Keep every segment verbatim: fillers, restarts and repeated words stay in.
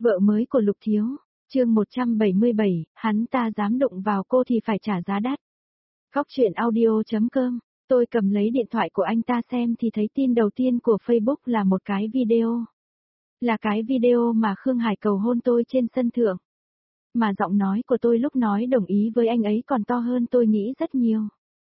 Vợ mới của Lục Thiếu, chương một trăm bảy mươi bảy, hắn ta dám đụng vào cô thì phải trả giá đắt. Góc truyện audio.com, tôi cầm lấy điện thoại của anh ta xem thì thấy tin đầu tiên của Facebook là một cái video. Là cái video mà Khương Hải cầu hôn tôi trên sân thượng. Mà giọng nói của tôi lúc nói đồng ý với anh ấy còn to hơn tôi nghĩ rất nhiều.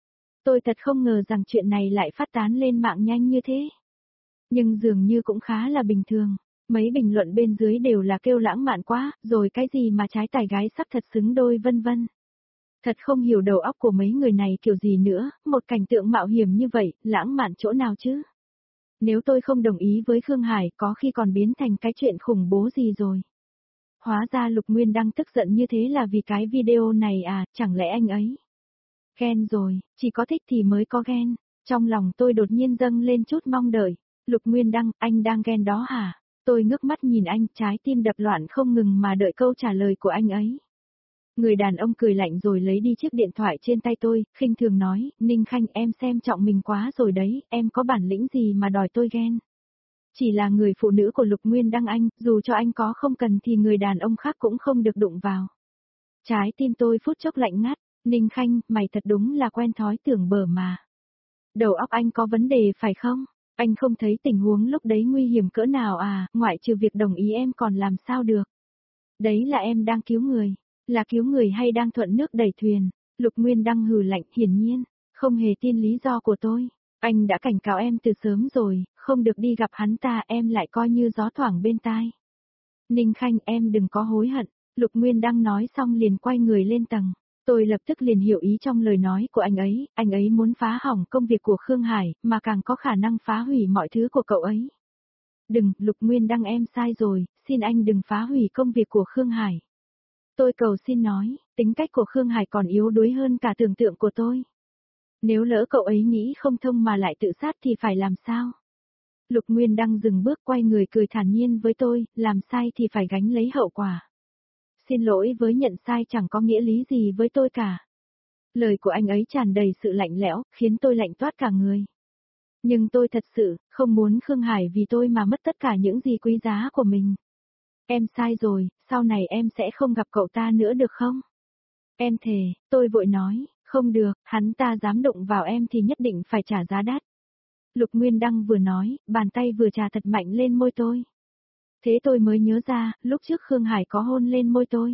Tôi thật không ngờ rằng chuyện này lại phát tán lên mạng nhanh như thế. Nhưng dường như cũng khá là bình thường. Mấy bình luận bên dưới đều là kêu lãng mạn quá, rồi cái gì mà trái tài gái sắc thật xứng đôi vân vân. Thật không hiểu đầu óc của mấy người này kiểu gì nữa, một cảnh tượng mạo hiểm như vậy, lãng mạn chỗ nào chứ? Nếu tôi không đồng ý với Khương Hải có khi còn biến thành cái chuyện khủng bố gì rồi. Hóa ra Lục Nguyên đang tức giận như thế là vì cái video này à, chẳng lẽ anh ấy ghen rồi, chỉ có thích thì mới có ghen. Trong lòng tôi đột nhiên dâng lên chút mong đợi. Lục Nguyên Đăng, anh đang ghen đó hả? Tôi ngước mắt nhìn anh, trái tim đập loạn không ngừng mà đợi câu trả lời của anh ấy. Người đàn ông cười lạnh rồi lấy đi chiếc điện thoại trên tay tôi, khinh thường nói, Ninh Khanh em xem trọng mình quá rồi đấy, em có bản lĩnh gì mà đòi tôi ghen. Chỉ là người phụ nữ của Lục Nguyên Đăng anh, dù cho anh có không cần thì người đàn ông khác cũng không được đụng vào. Trái tim tôi phút chốc lạnh ngắt, Ninh Khanh, mày thật đúng là quen thói tưởng bở mà. Đầu óc anh có vấn đề phải không? Anh không thấy tình huống lúc đấy nguy hiểm cỡ nào à, ngoại trừ việc đồng ý em còn làm sao được. Đấy là em đang cứu người, là cứu người hay đang thuận nước đẩy thuyền. Lục Nguyên Đăng hừ lạnh, hiển nhiên, không hề tin lý do của tôi. Anh đã cảnh cáo em từ sớm rồi, không được đi gặp hắn ta, em lại coi như gió thoảng bên tai. Ninh Khanh, em đừng có hối hận. Lục Nguyên Đăng nói xong liền quay người lên tầng. Tôi lập tức liền hiểu ý trong lời nói của anh ấy, anh ấy muốn phá hỏng công việc của Khương Hải, mà càng có khả năng phá hủy mọi thứ của cậu ấy. Đừng, Lục Nguyên Đăng em sai rồi, xin anh đừng phá hủy công việc của Khương Hải. Tôi cầu xin nói, tính cách của Khương Hải còn yếu đuối hơn cả tưởng tượng của tôi. Nếu lỡ cậu ấy nghĩ không thông mà lại tự sát thì phải làm sao? Lục Nguyên Đăng dừng bước quay người cười thản nhiên với tôi, làm sai thì phải gánh lấy hậu quả. Xin lỗi với nhận sai chẳng có nghĩa lý gì với tôi cả. Lời của anh ấy tràn đầy sự lạnh lẽo, khiến tôi lạnh toát cả người. Nhưng tôi thật sự, không muốn Khương Hải vì tôi mà mất tất cả những gì quý giá của mình. Em sai rồi, sau này em sẽ không gặp cậu ta nữa được không? Em thề, tôi vội nói, không được, hắn ta dám đụng vào em thì nhất định phải trả giá đắt. Lục Nguyên Đăng vừa nói, bàn tay vừa chà thật mạnh lên môi tôi. Thế tôi mới nhớ ra, lúc trước Khương Hải có hôn lên môi tôi.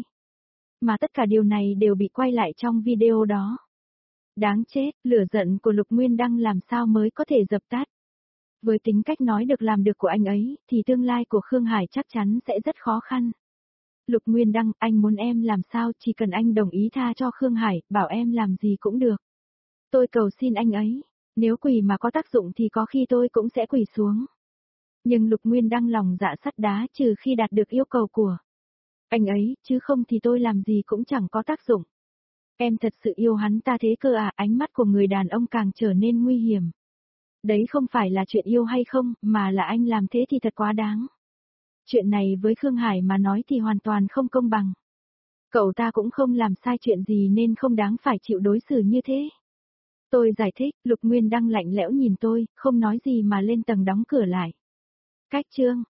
Mà tất cả điều này đều bị quay lại trong video đó. Đáng chết, lửa giận của Lục Nguyên Đăng làm sao mới có thể dập tắt. Với tính cách nói được làm được của anh ấy, thì tương lai của Khương Hải chắc chắn sẽ rất khó khăn. Lục Nguyên Đăng, anh muốn em làm sao, chỉ cần anh đồng ý tha cho Khương Hải, bảo em làm gì cũng được. Tôi cầu xin anh ấy, nếu quỳ mà có tác dụng thì có khi tôi cũng sẽ quỳ xuống. Nhưng Lục Nguyên Đăng lòng dạ sắt đá trừ khi đạt được yêu cầu của anh ấy, chứ không thì tôi làm gì cũng chẳng có tác dụng. Em thật sự yêu hắn ta thế cơ à, ánh mắt của người đàn ông càng trở nên nguy hiểm. Đấy không phải là chuyện yêu hay không, mà là anh làm thế thì thật quá đáng. Chuyện này với Khương Hải mà nói thì hoàn toàn không công bằng. Cậu ta cũng không làm sai chuyện gì nên không đáng phải chịu đối xử như thế. Tôi giải thích, Lục Nguyên Đăng lạnh lẽo nhìn tôi, không nói gì mà lên tầng đóng cửa lại. Cách chương